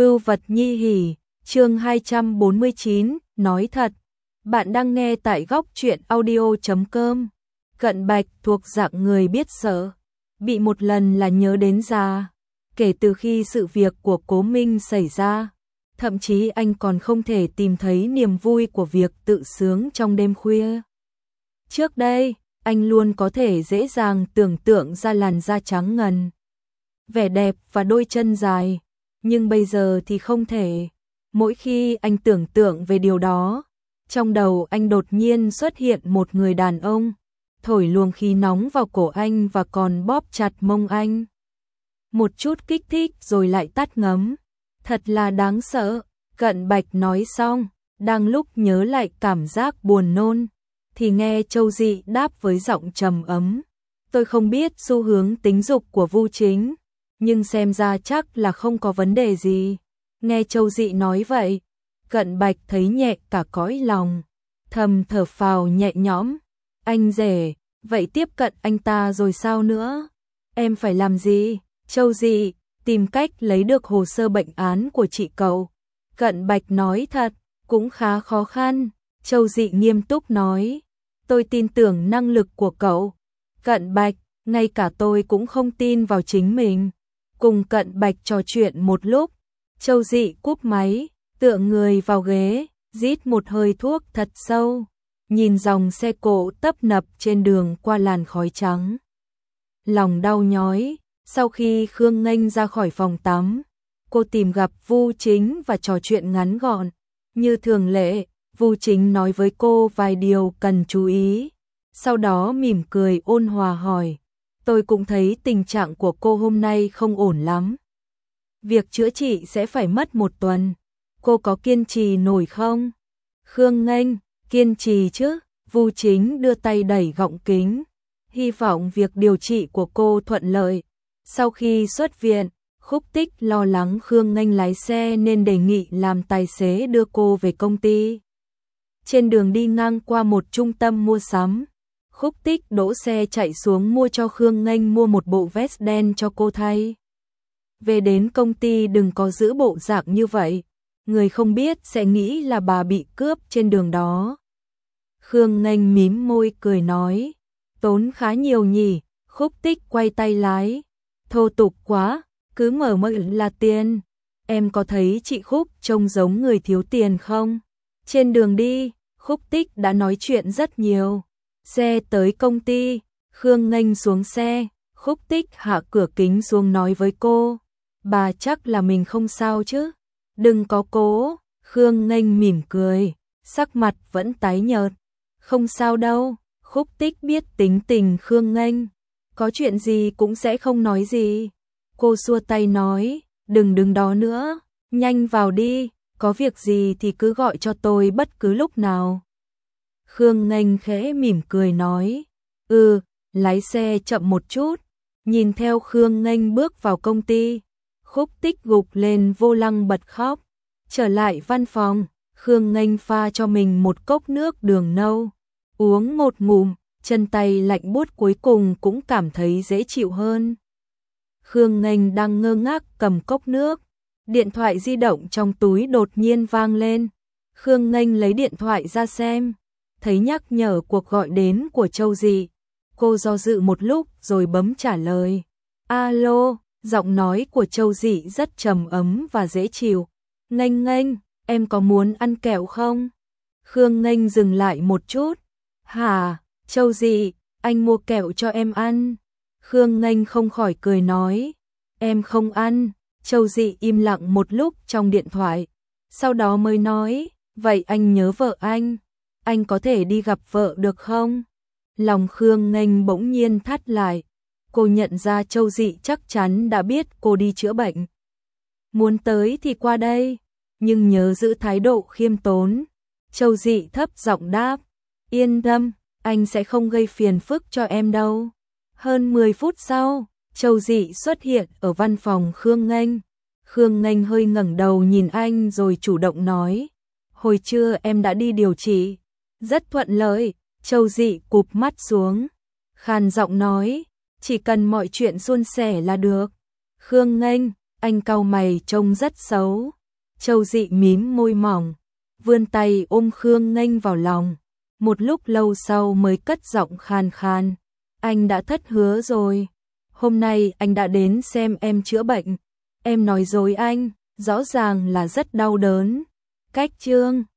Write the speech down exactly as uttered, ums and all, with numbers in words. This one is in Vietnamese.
Vưu vật nhi hỉ, chương hai trăm bốn mươi chín, nói thật. Bạn đang nghe tại góc truyện audio chấm com. Cận Bạch thuộc dạng người biết sợ, bị một lần là nhớ đến già. Kể từ khi sự việc của Cố Minh xảy ra, thậm chí anh còn không thể tìm thấy niềm vui của việc tự sướng trong đêm khuya. Trước đây, anh luôn có thể dễ dàng tưởng tượng ra làn da trắng ngần, vẻ đẹp và đôi chân dài, nhưng bây giờ thì không thể. Mỗi khi anh tưởng tượng về điều đó, trong đầu anh đột nhiên xuất hiện một người đàn ông, thổi luồng khí nóng vào cổ anh và còn bóp chặt mông anh. Một chút kích thích rồi lại tắt ngấm. Thật là đáng sợ. Cận Bạch nói xong, đang lúc nhớ lại cảm giác buồn nôn, thì nghe Châu Dị đáp với giọng trầm ấm. Tôi không biết xu hướng tính dục của Vu Chính, nhưng xem ra chắc là không có vấn đề gì. Nghe Châu Dị nói vậy, Cận Bạch thấy nhẹ cả cõi lòng, thầm thở phào nhẹ nhõm. Anh rể, vậy tiếp cận anh ta rồi sao nữa? Em phải làm gì? Châu Dị, tìm cách lấy được hồ sơ bệnh án của chị cậu. Cận Bạch nói thật, cũng khá khó khăn. Châu Dị nghiêm túc nói, tôi tin tưởng năng lực của cậu. Cận Bạch, ngay cả tôi cũng không tin vào chính mình. Cùng Cận Bạch trò chuyện một lúc, Châu Dị cúp máy, tựa người vào ghế, rít một hơi thuốc thật sâu, nhìn dòng xe cộ tấp nập trên đường qua làn khói trắng. Lòng đau nhói. Sau khi Khương Nghênh ra khỏi phòng tắm, cô tìm gặp Vu Chính và trò chuyện ngắn gọn. Như thường lệ, Vu Chính nói với cô vài điều cần chú ý. Sau đó mỉm cười ôn hòa hỏi, tôi cũng thấy tình trạng của cô hôm nay không ổn lắm. Việc chữa trị sẽ phải mất một tuần. Cô có kiên trì nổi không? Khương Nghênh, kiên trì chứ? Vu Chính đưa tay đẩy gọng kính. Hy vọng việc điều trị của cô thuận lợi. Sau khi xuất viện, Khúc Tích lo lắng Khương Nghênh lái xe nên đề nghị làm tài xế đưa cô về công ty. Trên đường đi ngang qua một trung tâm mua sắm, Khúc Tích đỗ xe chạy xuống mua cho Khương Nghênh mua một bộ vest đen cho cô thay. Về đến công ty đừng có giữ bộ dạng như vậy, người không biết sẽ nghĩ là bà bị cướp trên đường đó. Khương Nghênh mím môi cười nói, tốn khá nhiều nhỉ. Khúc Tích quay tay lái, thô tục quá, cứ mở miệng là tiền. Em có thấy chị Khúc trông giống người thiếu tiền không? Trên đường đi, Khúc Tích đã nói chuyện rất nhiều. Xe tới công ty, Khương Nghênh xuống xe, Khúc Tích hạ cửa kính xuống nói với cô, bà chắc là mình không sao chứ? Đừng có cố. Khương Nghênh mỉm cười, sắc mặt vẫn tái nhợt. Không sao đâu. Khúc Tích biết tính tình Khương Nghênh, có chuyện gì cũng sẽ không nói gì. Cô xua tay nói, đừng đứng đó nữa, nhanh vào đi, có việc gì thì cứ gọi cho tôi bất cứ lúc nào. Khương Nghênh khẽ mỉm cười nói, ừ, lái xe chậm một chút. Nhìn theo Khương Nghênh bước vào công ty, Khúc Tích gục lên vô lăng bật khóc. Trở lại văn phòng, Khương Nghênh pha cho mình một cốc nước đường nâu. Uống một ngụm, chân tay lạnh buốt cuối cùng cũng cảm thấy dễ chịu hơn. Khương Nghênh đang ngơ ngác cầm cốc nước. Điện thoại di động trong túi đột nhiên vang lên. Khương Nghênh lấy điện thoại ra xem, thấy nhắc nhở cuộc gọi đến của Châu Dị. Cô do dự một lúc rồi bấm trả lời. Alo, giọng nói của Châu Dị rất trầm ấm và dễ chịu. Nghênh Nghênh, em có muốn ăn kẹo không? Khương Nghênh dừng lại một chút. Hả, Châu Dị, anh mua kẹo cho em ăn. Khương Nghênh không khỏi cười nói, em không ăn. Châu Dị im lặng một lúc trong điện thoại, sau đó mới nói, vậy anh nhớ vợ anh, anh có thể đi gặp vợ được không? Lòng Khương Nghênh bỗng nhiên thắt lại, cô nhận ra Châu Dị chắc chắn đã biết cô đi chữa bệnh. Muốn tới thì qua đây, nhưng nhớ giữ thái độ khiêm tốn. Châu Dị thấp giọng đáp, yên tâm, anh sẽ không gây phiền phức cho em đâu. Hơn mười phút sau, Châu Dị xuất hiện ở văn phòng Khương Nghênh. Khương Nghênh hơi ngẩng đầu nhìn anh rồi chủ động nói, hồi trưa em đã đi điều trị, rất thuận lợi. Châu Dị cụp mắt xuống, khàn giọng nói, chỉ cần mọi chuyện suôn sẻ là được. Khương Nghênh, Anh cau mày trông rất xấu. Châu Dị mím môi mỏng, vươn tay ôm Khương Nghênh vào lòng. Một lúc lâu sau mới cất giọng khan khan. Anh đã thất hứa rồi. Hôm nay anh đã đến xem em chữa bệnh. Em nói dối anh, rõ ràng là rất đau đớn. Cách chương